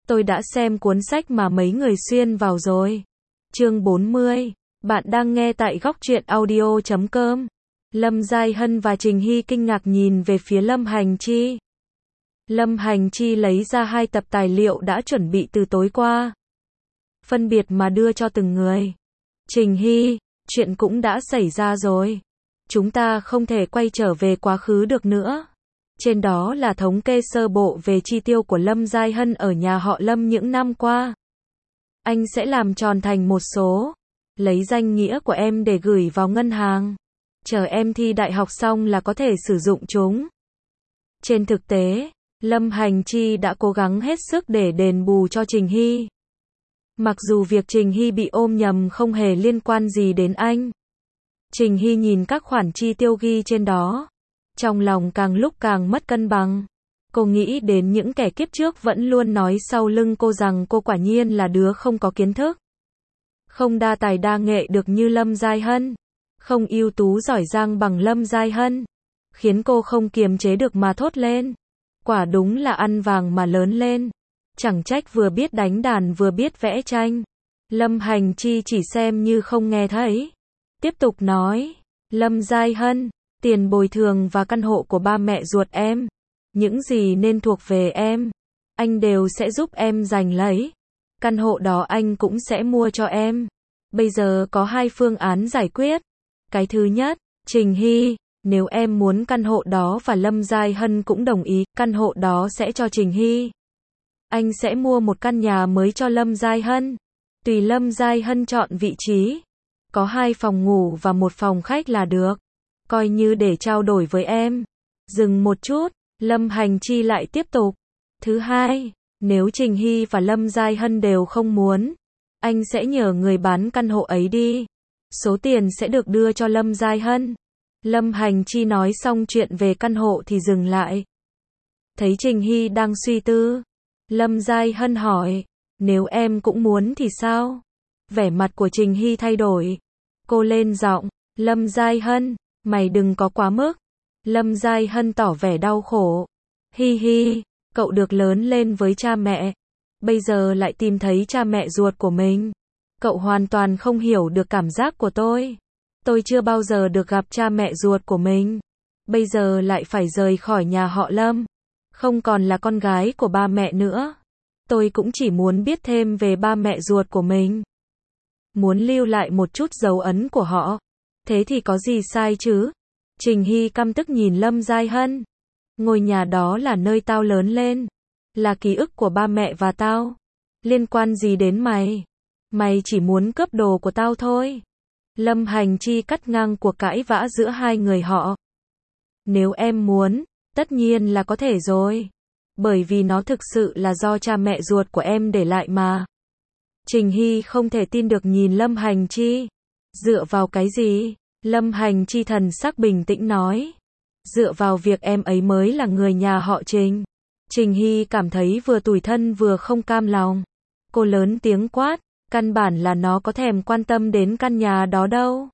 Tôi đã xem cuốn sách mà mấy người xuyên vào rồi. Chương 40. Bạn đang nghe tại góc truyện audio.com. Lâm Giai Hân và Trình Hy kinh ngạc nhìn về phía Lâm Hành Chi. Lâm Hành Chi lấy ra 2 tập tài liệu đã chuẩn bị từ tối qua. Phân biệt mà đưa cho từng người. Trình Hy, chuyện cũng đã xảy ra rồi. Chúng ta không thể quay trở về quá khứ được nữa. Trên đó là thống kê sơ bộ về chi tiêu của Lâm Giai Hân ở nhà họ Lâm những năm qua. Anh sẽ làm tròn thành một số. Lấy danh nghĩa của em để gửi vào ngân hàng. Chờ em thi đại học xong là có thể sử dụng chúng. Trên thực tế, Lâm Hành Chi đã cố gắng hết sức để đền bù cho Trình Hy. Mặc dù việc Trình Hy bị ôm nhầm không hề liên quan gì đến anh. Trình Hy nhìn các khoản chi tiêu ghi trên đó. Trong lòng càng lúc càng mất cân bằng. Cô nghĩ đến những kẻ kiếp trước vẫn luôn nói sau lưng cô rằng cô quả nhiên là đứa không có kiến thức. Không đa tài đa nghệ được như Lâm Giai Hân. Không ưu tú giỏi giang bằng Lâm Giai Hân. Khiến cô không kiềm chế được mà thốt lên. Quả đúng là ăn vàng mà lớn lên. Chẳng trách vừa biết đánh đàn vừa biết vẽ tranh. Lâm Hành Chi chỉ xem như không nghe thấy. Tiếp tục nói. Lâm Giai Hân, tiền bồi thường và căn hộ của ba mẹ ruột em. Những gì nên thuộc về em. Anh đều sẽ giúp em giành lấy. Căn hộ đó anh cũng sẽ mua cho em. Bây giờ có 2 phương án giải quyết. Cái thứ nhất, Trình Hy, nếu em muốn căn hộ đó và Lâm Giai Hân cũng đồng ý, căn hộ đó sẽ cho Trình Hy. Anh sẽ mua một căn nhà mới cho Lâm Giai Hân. Tùy Lâm Giai Hân chọn vị trí. Có 2 phòng ngủ và 1 phòng khách là được. Coi như để trao đổi với em. Dừng một chút, Lâm Hành Chi lại tiếp tục. Thứ hai, nếu Trình Hy và Lâm Giai Hân đều không muốn, anh sẽ nhờ người bán căn hộ ấy đi. Số tiền sẽ được đưa cho Lâm Giai Hân. Lâm Hành Chi nói xong chuyện về căn hộ thì dừng lại. Thấy Trình Hy đang suy tư. Lâm Giai Hân hỏi, nếu em cũng muốn thì sao? Vẻ mặt của Trình Hy thay đổi. Cô lên giọng, Lâm Giai Hân, mày đừng có quá mức. Lâm Giai Hân tỏ vẻ đau khổ. Hi hi, cậu được lớn lên với cha mẹ. Bây giờ lại tìm thấy cha mẹ ruột của mình. Cậu hoàn toàn không hiểu được cảm giác của tôi. Tôi chưa bao giờ được gặp cha mẹ ruột của mình. Bây giờ lại phải rời khỏi nhà họ Lâm. Không còn là con gái của ba mẹ nữa. Tôi cũng chỉ muốn biết thêm về ba mẹ ruột của mình. Muốn lưu lại một chút dấu ấn của họ. Thế thì có gì sai chứ? Trình Hy căm tức nhìn Lâm Giai Hân. Ngôi nhà đó là nơi tao lớn lên. Là ký ức của ba mẹ và tao. Liên quan gì đến mày? Mày chỉ muốn cướp đồ của tao thôi. Lâm Hành Chi cắt ngang cuộc cãi vã giữa hai người họ. Nếu em muốn, tất nhiên là có thể rồi. Bởi vì nó thực sự là do cha mẹ ruột của em để lại mà. Trình Hy không thể tin được nhìn Lâm Hành Chi. Dựa vào cái gì? Lâm Hành Chi thần sắc bình tĩnh nói. Dựa vào việc em ấy mới là người nhà họ Trình. Trình Hy cảm thấy vừa tủi thân vừa không cam lòng. Cô lớn tiếng quát, căn bản là nó có thèm quan tâm đến căn nhà đó đâu.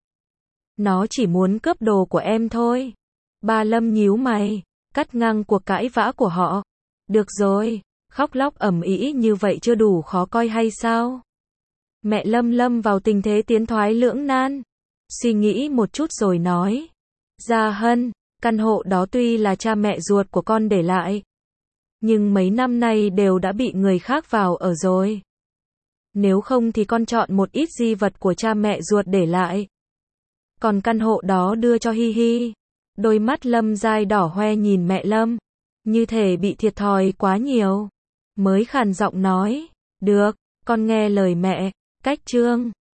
Nó chỉ muốn cướp đồ của em thôi. Ba Lâm nhíu mày, cắt ngang cuộc cãi vã của họ. Được rồi, khóc lóc ầm ĩ như vậy chưa đủ khó coi hay sao? Mẹ Lâm lâm vào tình thế tiến thoái lưỡng nan. Suy nghĩ một chút rồi nói. Gia Hân, căn hộ đó tuy là cha mẹ ruột của con để lại. Nhưng mấy năm nay đều đã bị người khác vào ở rồi. Nếu không thì con chọn một ít di vật của cha mẹ ruột để lại. Còn căn hộ đó đưa cho Hi Hi. Đôi mắt Lâm Giai đỏ hoe nhìn mẹ Lâm. Như thể bị thiệt thòi quá nhiều. Mới khàn giọng nói. Được, con nghe lời mẹ. Cách chương